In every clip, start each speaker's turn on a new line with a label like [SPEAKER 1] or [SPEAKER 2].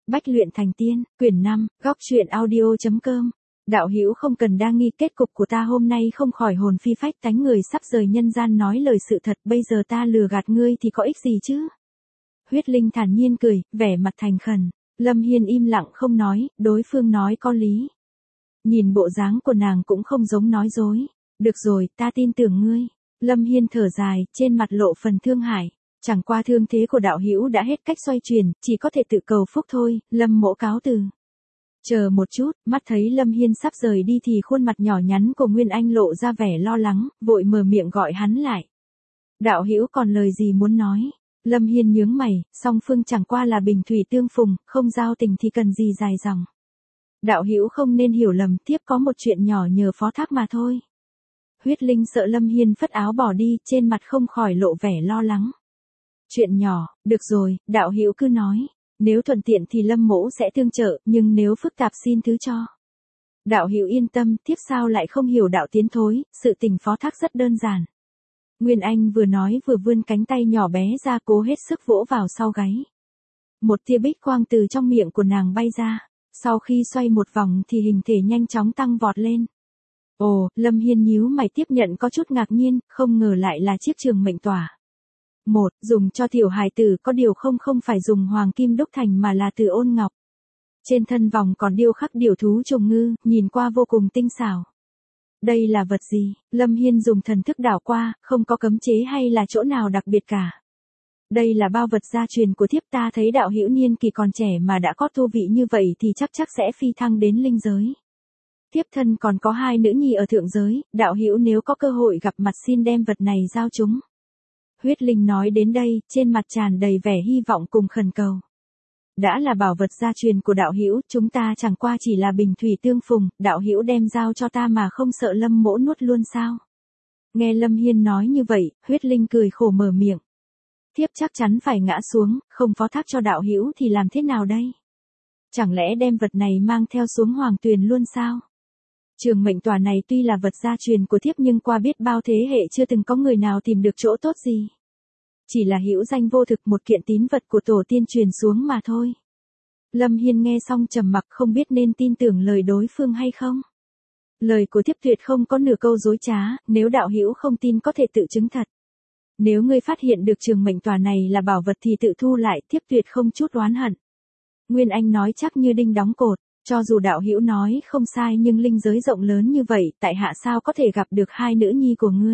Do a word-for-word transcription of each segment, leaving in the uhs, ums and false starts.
[SPEAKER 1] Bách luyện thành tiên, quyển năm, góc truyện audio.com. Đạo hữu không cần đa nghi, kết cục của ta hôm nay không khỏi hồn phi phách tán, người sắp rời nhân gian nói lời sự thật, bây giờ ta lừa gạt ngươi thì có ích gì chứ? Huyết Linh thản nhiên cười, vẻ mặt thành khẩn. Lâm Hiên im lặng không nói, đối phương nói có lý. Nhìn bộ dáng của nàng cũng không giống nói dối. Được rồi, ta tin tưởng ngươi. Lâm Hiên thở dài, trên mặt lộ phần thương hại. Chẳng qua thương thế của đạo hữu đã hết cách xoay chuyển, chỉ có thể tự cầu phúc thôi. Lâm mỗ cáo từ. Chờ một chút, mắt thấy Lâm Hiên sắp rời đi thì khuôn mặt nhỏ nhắn của Nguyên Anh lộ ra vẻ lo lắng, vội mở miệng gọi hắn lại. Đạo hữu còn lời gì muốn nói? Lâm Hiên nhướng mày, song phương chẳng qua là bình thủy tương phùng, không giao tình thì cần gì dài dòng. Đạo hữu không nên hiểu lầm, tiếp có một chuyện nhỏ nhờ phó thác mà thôi. Huyết Linh sợ Lâm Hiên phất áo bỏ đi, trên mặt không khỏi lộ vẻ lo lắng. Chuyện nhỏ, được rồi, đạo hữu cứ nói. Nếu thuận tiện thì Lâm mỗ sẽ tương trợ, nhưng nếu phức tạp xin thứ cho. Đạo hữu yên tâm, tiếp sao lại không hiểu đạo tiến thối, sự tình phó thác rất đơn giản. Nguyên Anh vừa nói vừa vươn cánh tay nhỏ bé ra, cố hết sức vỗ vào sau gáy. Một tia bích quang từ trong miệng của nàng bay ra, sau khi xoay một vòng thì hình thể nhanh chóng tăng vọt lên. Ồ, Lâm Hiên nhíu mày tiếp nhận có chút ngạc nhiên, không ngờ lại là chiếc trường mệnh tỏa. Một, dùng cho tiểu hài tử, có điều không không phải dùng hoàng kim đúc thành mà là từ ôn ngọc. Trên thân vòng còn điêu khắc điểu thú trùng ngư, nhìn qua vô cùng tinh xảo. Đây là vật gì? Lâm Hiên dùng thần thức đảo qua, không có cấm chế hay là chỗ nào đặc biệt cả. Đây là bao vật gia truyền của thiếp, ta thấy đạo hữu niên kỳ còn trẻ mà đã có tu vị như vậy thì chắc chắc sẽ phi thăng đến linh giới. Thiếp thân còn có hai nữ nhi ở thượng giới, đạo hữu nếu có cơ hội gặp mặt xin đem vật này giao chúng. Huyết Linh nói đến đây, trên mặt tràn đầy vẻ hy vọng cùng khẩn cầu. Đã là bảo vật gia truyền của đạo hữu, chúng ta chẳng qua chỉ là bình thủy tương phùng, đạo hữu đem giao cho ta mà không sợ Lâm mỗ nuốt luôn sao? Nghe Lâm Hiên nói như vậy, Huyết Linh cười khổ mở miệng. Thiếp chắc chắn phải ngã xuống, không phó thác cho đạo hữu thì làm thế nào đây? Chẳng lẽ đem vật này mang theo xuống hoàng tuyền luôn sao? Trường mệnh tòa này tuy là vật gia truyền của thiếp nhưng qua biết bao thế hệ chưa từng có người nào tìm được chỗ tốt gì. Chỉ là hữu danh vô thực, một kiện tín vật của tổ tiên truyền xuống mà thôi. Lâm Hiên nghe xong trầm mặc, không biết nên tin tưởng lời đối phương hay không. Lời của thiếp tuyệt không có nửa câu dối trá, nếu đạo hữu không tin có thể tự chứng thật. Nếu ngươi phát hiện được trường mệnh tòa này là bảo vật thì tự thu lại, thiếp tuyệt không chút oán hận. Nguyên Anh nói chắc như đinh đóng cột. Cho dù đạo hữu nói không sai nhưng linh giới rộng lớn như vậy, tại hạ sao có thể gặp được hai nữ nhi của ngươi?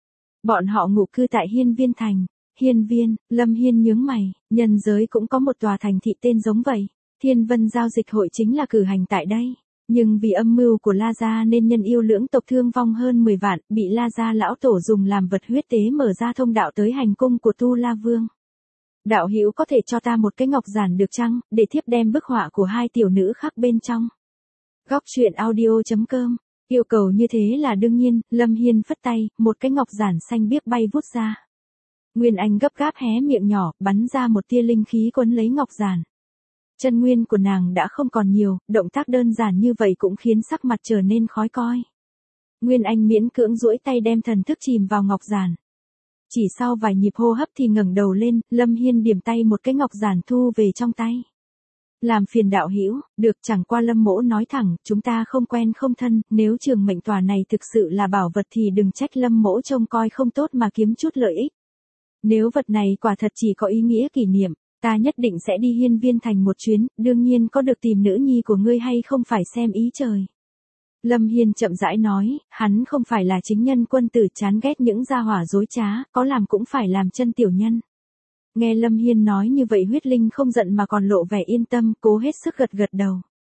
[SPEAKER 1] Bọn họ ngụ cư tại Hiên Viên Thành. Hiên Viên, Lâm Hiên nhướng mày, nhân giới cũng có một tòa thành thị tên giống vậy. Thiên Vân giao dịch hội chính là cử hành tại đây. Nhưng vì âm mưu của La Gia nên nhân yêu lưỡng tộc thương vong hơn mười vạn, bị La Gia lão tổ dùng làm vật huyết tế mở ra thông đạo tới hành cung của Tu La Vương. Đạo hữu có thể cho ta một cái ngọc giản được chăng, để thiếp đem bức họa của hai tiểu nữ khắc bên trong. Góc truyện audio.com, yêu cầu như thế là đương nhiên. Lâm Hiên phất tay, một cái ngọc giản xanh biếc bay vút ra. Nguyên Anh gấp gáp hé miệng nhỏ, bắn ra một tia linh khí quấn lấy ngọc giản. Chân nguyên của nàng đã không còn nhiều, động tác đơn giản như vậy cũng khiến sắc mặt trở nên khó coi. Nguyên Anh miễn cưỡng duỗi tay đem thần thức chìm vào ngọc giản. Chỉ sau vài nhịp hô hấp thì ngẩng đầu lên, Lâm Hiên điểm tay một cái ngọc giản thu về trong tay. Làm phiền đạo hữu, được, chẳng qua Lâm mỗ nói thẳng, chúng ta không quen không thân, nếu trường mệnh tòa này thực sự là bảo vật thì đừng trách Lâm mỗ trông coi không tốt mà kiếm chút lợi ích. Nếu vật này quả thật chỉ có ý nghĩa kỷ niệm, ta nhất định sẽ đi Hiên Viên Thành một chuyến, đương nhiên có được tìm nữ nhi của ngươi hay không phải xem ý trời. Lâm Hiên chậm rãi nói, hắn không phải là chính nhân quân tử, chán ghét những gia hỏa dối trá, có làm cũng phải làm chân tiểu nhân. Nghe Lâm Hiên nói như vậy, Huyết Linh không giận mà còn lộ vẻ yên tâm, cố hết sức gật gật đầu.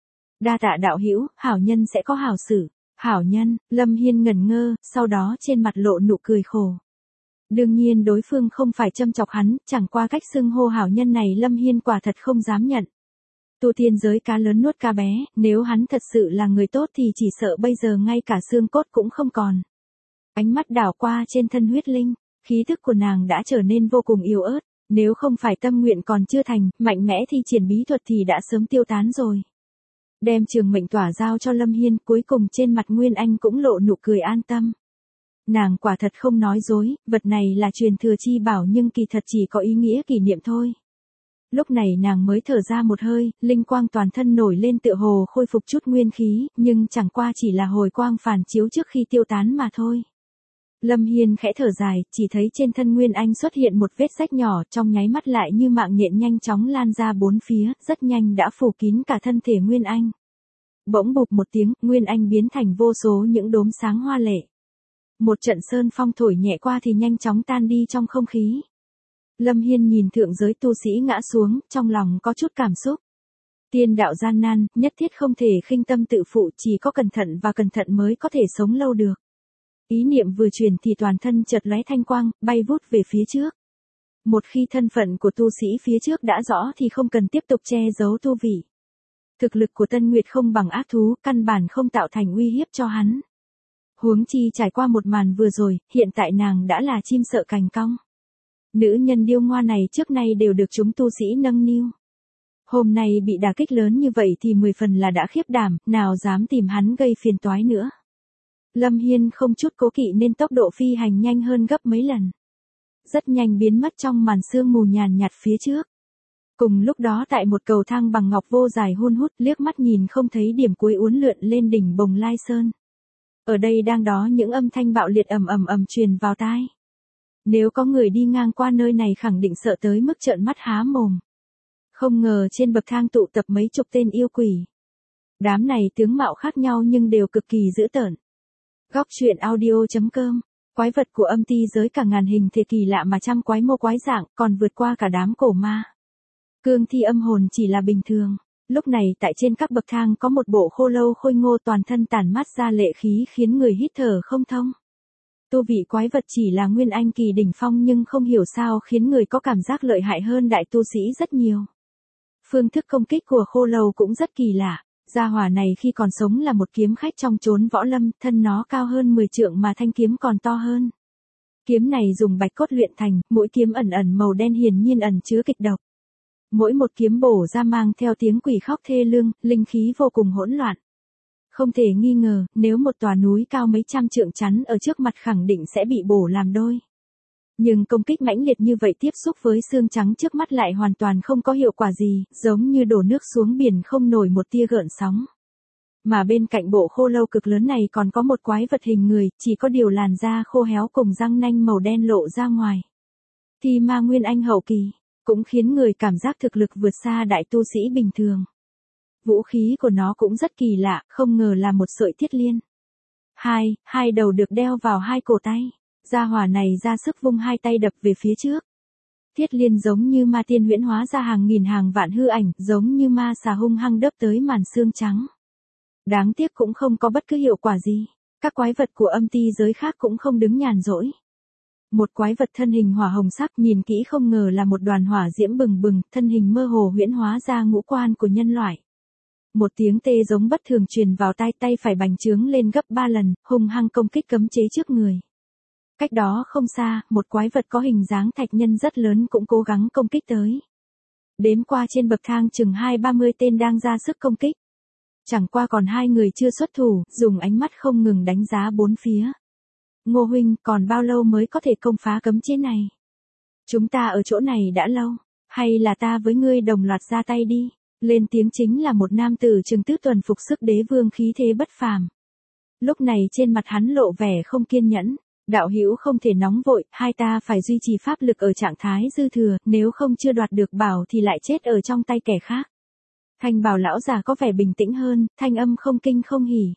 [SPEAKER 1] Đa tạ đạo hữu, hảo nhân sẽ có hảo xử. Hảo nhân? Lâm Hiên ngẩn ngơ, sau đó trên mặt lộ nụ cười khổ. Đương nhiên đối phương không phải châm chọc hắn, chẳng qua cách xưng hô hảo nhân này Lâm Hiên quả thật không dám nhận. Tu tiên giới cá lớn nuốt cá bé, nếu hắn thật sự là người tốt thì chỉ sợ bây giờ ngay cả xương cốt cũng không còn. Ánh mắt đảo qua trên thân Huyết Linh, khí thức của nàng đã trở nên vô cùng yếu ớt, nếu không phải tâm nguyện còn chưa thành, mạnh mẽ thì triển bí thuật thì đã sớm tiêu tán rồi. Đem trường mệnh tỏa giao cho Lâm Hiên, cuối cùng trên mặt Nguyên Anh cũng lộ nụ cười an tâm. Nàng quả thật không nói dối, vật này là truyền thừa chi bảo nhưng kỳ thật chỉ có ý nghĩa kỷ niệm thôi. Lúc này nàng mới thở ra một hơi, linh quang toàn thân nổi lên tựa hồ khôi phục chút nguyên khí, nhưng chẳng qua chỉ là hồi quang phản chiếu trước khi tiêu tán mà thôi. Lâm Hiên khẽ thở dài, chỉ thấy trên thân Nguyên Anh xuất hiện một vết rách nhỏ, trong nháy mắt lại như mạng nhện nhanh chóng lan ra bốn phía, rất nhanh đã phủ kín cả thân thể Nguyên Anh. Bỗng bụp một tiếng, Nguyên Anh biến thành vô số những đốm sáng hoa lệ. Một trận sơn phong thổi nhẹ qua thì nhanh chóng tan đi trong không khí. Lâm Hiên nhìn thượng giới tu sĩ ngã xuống, trong lòng có chút cảm xúc. Tiên đạo gian nan, nhất thiết không thể khinh tâm tự phụ, chỉ có cẩn thận và cẩn thận mới có thể sống lâu được. Ý niệm vừa truyền thì toàn thân chợt lóe thanh quang, bay vút về phía trước. Một khi thân phận của tu sĩ phía trước đã rõ thì không cần tiếp tục che giấu tu vị. Thực lực của Tân Nguyệt không bằng ác thú, căn bản không tạo thành uy hiếp cho hắn. Huống chi trải qua một màn vừa rồi, hiện tại nàng đã là chim sợ cành cong. Nữ nhân điêu ngoa này trước nay đều được chúng tu sĩ nâng niu. Hôm nay bị đả kích lớn như vậy thì mười phần là đã khiếp đảm, nào dám tìm hắn gây phiền toái nữa. Lâm Hiên không chút cố kỵ nên tốc độ phi hành nhanh hơn gấp mấy lần. Rất nhanh biến mất trong màn sương mù nhàn nhạt phía trước. Cùng lúc đó tại một cầu thang bằng ngọc vô dài hun hút, liếc mắt nhìn không thấy điểm cuối uốn lượn lên đỉnh Bồng Lai Sơn. Ở đây đang đó những âm thanh bạo liệt ầm ầm ầm truyền vào tai. Nếu có người đi ngang qua nơi này khẳng định sợ tới mức trợn mắt há mồm. Không ngờ trên bậc thang tụ tập mấy chục tên yêu quỷ. Đám này tướng mạo khác nhau nhưng đều cực kỳ dữ tợn. Góc truyện audio chấm com. Quái vật của âm ti giới cả ngàn hình thể kỳ lạ mà trăm quái mô quái dạng, còn vượt qua cả đám cổ ma. Cương thi âm hồn chỉ là bình thường. Lúc này tại trên các bậc thang có một bộ khô lâu khôi ngô toàn thân tản mát ra lệ khí khiến người hít thở không thông. Tu vị quái vật chỉ là Nguyên Anh kỳ đỉnh phong nhưng không hiểu sao khiến người có cảm giác lợi hại hơn đại tu sĩ rất nhiều. Phương thức công kích của khô lâu cũng rất kỳ lạ. Gia hỏa này khi còn sống là một kiếm khách trong chốn võ lâm, thân nó cao hơn mười trượng mà thanh kiếm còn to hơn. Kiếm này dùng bạch cốt luyện thành, mũi kiếm ẩn ẩn màu đen hiển nhiên ẩn chứa kịch độc. Mỗi một kiếm bổ ra mang theo tiếng quỷ khóc thê lương, linh khí vô cùng hỗn loạn. Không thể nghi ngờ, nếu một tòa núi cao mấy trăm trượng chắn ở trước mặt khẳng định sẽ bị bổ làm đôi. Nhưng công kích mãnh liệt như vậy tiếp xúc với xương trắng trước mắt lại hoàn toàn không có hiệu quả gì, giống như đổ nước xuống biển không nổi một tia gợn sóng. Mà bên cạnh bộ khô lâu cực lớn này còn có một quái vật hình người, chỉ có điều làn da khô héo cùng răng nanh màu đen lộ ra ngoài. Thi ma Nguyên Anh hậu kỳ, cũng khiến người cảm giác thực lực vượt xa đại tu sĩ bình thường. Vũ khí của nó cũng rất kỳ lạ, không ngờ là một sợi thiết liên. Hai, hai đầu được đeo vào hai cổ tay. Gia hỏa này ra sức vung hai tay đập về phía trước. Thiết liên giống như ma tiên huyễn hóa ra hàng nghìn hàng vạn hư ảnh, giống như ma xà hung hăng đớp tới màn xương trắng. Đáng tiếc cũng không có bất cứ hiệu quả gì. Các quái vật của âm ti giới khác cũng không đứng nhàn rỗi. Một quái vật thân hình hỏa hồng sắc nhìn kỹ không ngờ là một đoàn hỏa diễm bừng bừng, thân hình mơ hồ huyễn hóa ra ngũ quan của nhân loại. Một tiếng tê giống bất thường truyền vào tai, tay phải bành trướng lên gấp ba lần, hung hăng công kích cấm chế trước người. Cách đó không xa, một quái vật có hình dáng thạch nhân rất lớn cũng cố gắng công kích tới. Đếm qua trên bậc thang chừng hai ba mươi tên đang ra sức công kích. Chẳng qua còn hai người chưa xuất thủ, dùng ánh mắt không ngừng đánh giá bốn phía. Ngô huynh, còn bao lâu mới có thể công phá cấm chế này? Chúng ta ở chỗ này đã lâu, hay là ta với ngươi đồng loạt ra tay đi? Lên tiếng chính là một nam tử chừng tứ tuần phục sức đế vương khí thế bất phàm. Lúc này trên mặt hắn lộ vẻ không kiên nhẫn. Đạo hữu không thể nóng vội, hai ta phải duy trì pháp lực ở trạng thái dư thừa, nếu không chưa đoạt được bảo thì lại chết ở trong tay kẻ khác. Thanh bào lão già có vẻ bình tĩnh hơn, thanh âm không kinh không hỉ.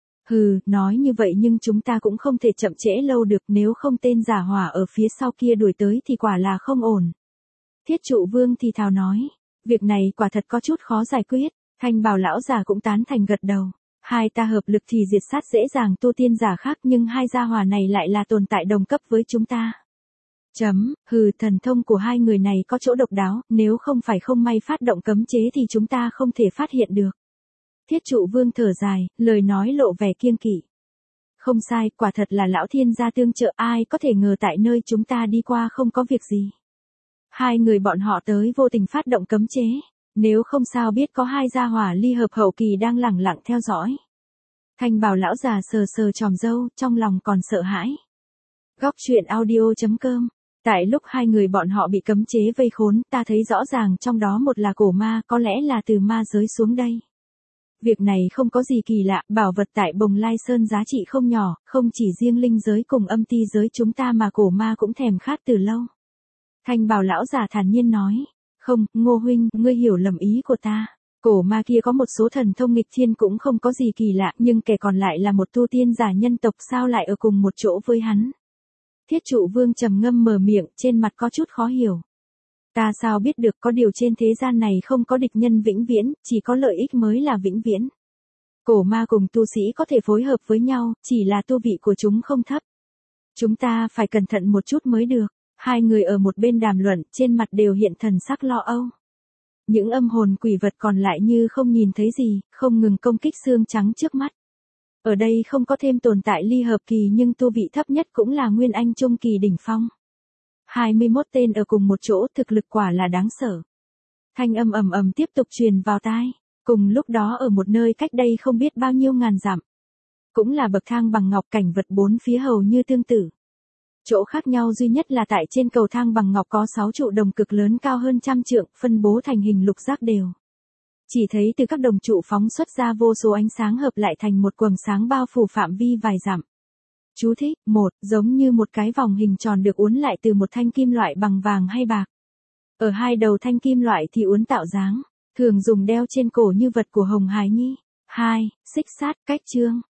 [SPEAKER 1] Hừ, nói như vậy nhưng chúng ta cũng không thể chậm trễ lâu được, nếu không tên giả hỏa ở phía sau kia đuổi tới thì quả là không ổn. Thiết trụ vương thì thào nói, việc này quả thật có chút khó giải quyết, thanh bào lão già cũng tán thành gật đầu. Hai ta hợp lực thì diệt sát dễ dàng tu tiên giả khác nhưng hai gia hỏa này lại là tồn tại đồng cấp với chúng ta. Chấm, hừ, thần thông của hai người này có chỗ độc đáo, nếu không phải không may phát động cấm chế thì chúng ta không thể phát hiện được. Thiết trụ vương thở dài, lời nói lộ vẻ kiêng kỵ. Không sai, quả thật là lão thiên gia tương trợ, ai có thể ngờ tại nơi chúng ta đi qua không có việc gì. Hai người bọn họ tới vô tình phát động cấm chế. Nếu không sao biết có hai gia hỏa ly hợp hậu kỳ đang lẳng lặng theo dõi. Thanh bào lão già sờ sờ tròm râu, trong lòng còn sợ hãi. Góc truyện audio chấm com Tại lúc hai người bọn họ bị cấm chế vây khốn, ta thấy rõ ràng trong đó một là cổ ma, có lẽ là từ ma giới xuống đây. Việc này không có gì kỳ lạ, bảo vật tại Bồng Lai Sơn giá trị không nhỏ, không chỉ riêng linh giới cùng âm ti giới chúng ta mà cổ ma cũng thèm khát từ lâu. Thanh bào lão già thản nhiên nói, không, Ngô huynh, ngươi hiểu lầm ý của ta. Cổ ma kia có một số thần thông nghịch thiên cũng không có gì kỳ lạ, nhưng kẻ còn lại là một tu tiên giả nhân tộc sao lại ở cùng một chỗ với hắn. Thiết trụ vương trầm ngâm mở miệng, trên mặt có chút khó hiểu. Ta sao biết được, có điều trên thế gian này không có địch nhân vĩnh viễn, chỉ có lợi ích mới là vĩnh viễn. Cổ ma cùng tu sĩ có thể phối hợp với nhau, chỉ là tu vị của chúng không thấp. Chúng ta phải cẩn thận một chút mới được. Hai người ở một bên đàm luận, trên mặt đều hiện thần sắc lo âu. Những âm hồn quỷ vật còn lại như không nhìn thấy gì, không ngừng công kích xương trắng trước mắt. Ở đây không có thêm tồn tại ly hợp kỳ nhưng tu vị thấp nhất cũng là nguyên anh trung kỳ đỉnh phong. hai mươi mốt tên ở cùng một chỗ, thực lực quả là đáng sợ. Thanh âm ầm ầm tiếp tục truyền vào tai. Cùng lúc đó ở một nơi cách đây không biết bao nhiêu ngàn dặm, cũng là bậc thang bằng ngọc, cảnh vật bốn phía hầu như tương tự. Chỗ khác nhau duy nhất là tại trên cầu thang bằng ngọc có sáu trụ đồng cực lớn cao hơn trăm trượng, phân bố thành hình lục giác đều. Chỉ thấy từ các đồng trụ phóng xuất ra vô số ánh sáng hợp lại thành một quầng sáng bao phủ phạm vi vài dặm. Chú thích, một, giống như một cái vòng hình tròn được uốn lại từ một thanh kim loại bằng vàng hay bạc. Ở hai đầu thanh kim loại thì uốn tạo dáng, thường dùng đeo trên cổ như vật của Hồng Hải Nhi. Hai, xích sát, cách chương.